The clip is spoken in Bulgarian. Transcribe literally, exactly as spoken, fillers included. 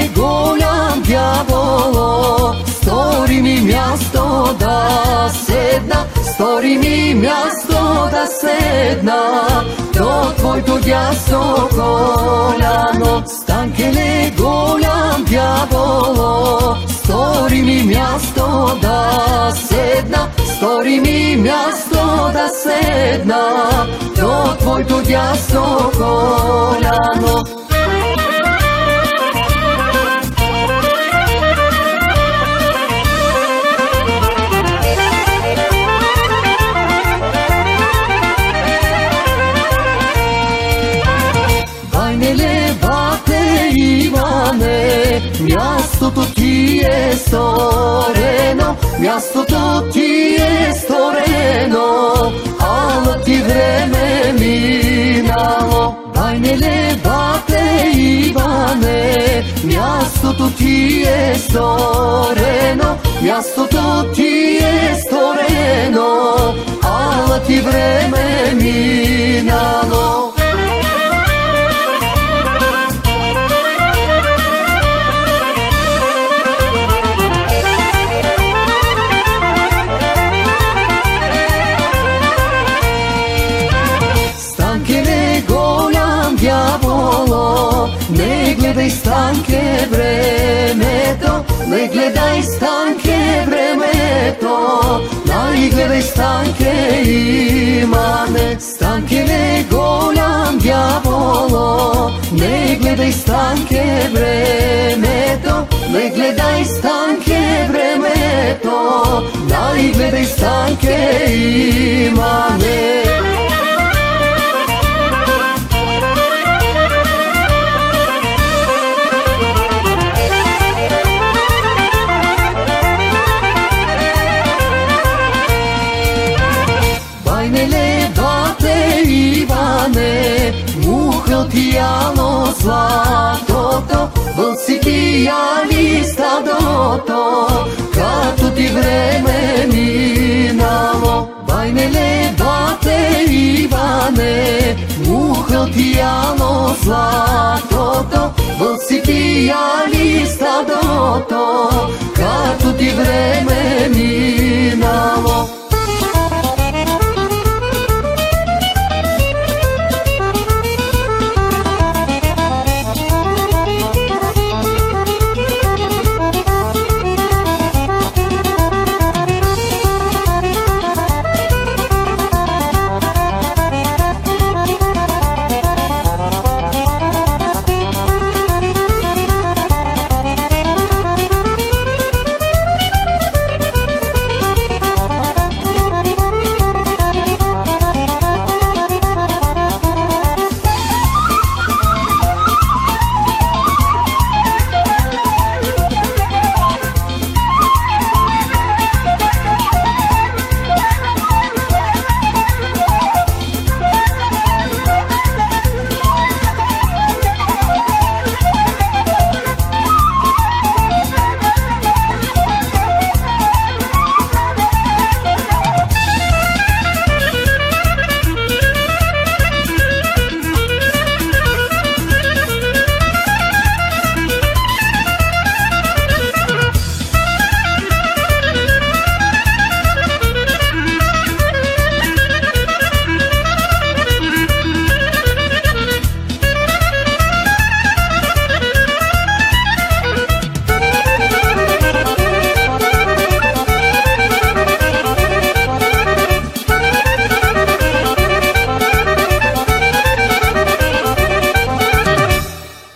ангеле голям дяволо, стори ми място да седна, стори ми място да седна до твоето дясно коляно. Ангеле голям дяволо, стори ми място да седна, стори ми място да седна до твоето дясно коляно. Байнеле, бате, Иване, мястото ти е сторено, мястото ти е сторено, ала ти време минало. Байнеле, бате, Иване, мястото ти е сторено, мястото ти е сторено, ала ти време минало. Дяволо, не гледай, Станке, времето, не гледай, Станке, времето, най гледай, Станке, Иване. Станкеле, голям дяволо, не гледай, Станке, времето, не гледай, Станке, времето, най гледай, Станке, Иване. Байнеле, бате, Иване, муха ти яно златото, вълци ти яли стадото, като ти време минало. Байнеле, бате, Иване, муха ти яно златото, вълци ти яли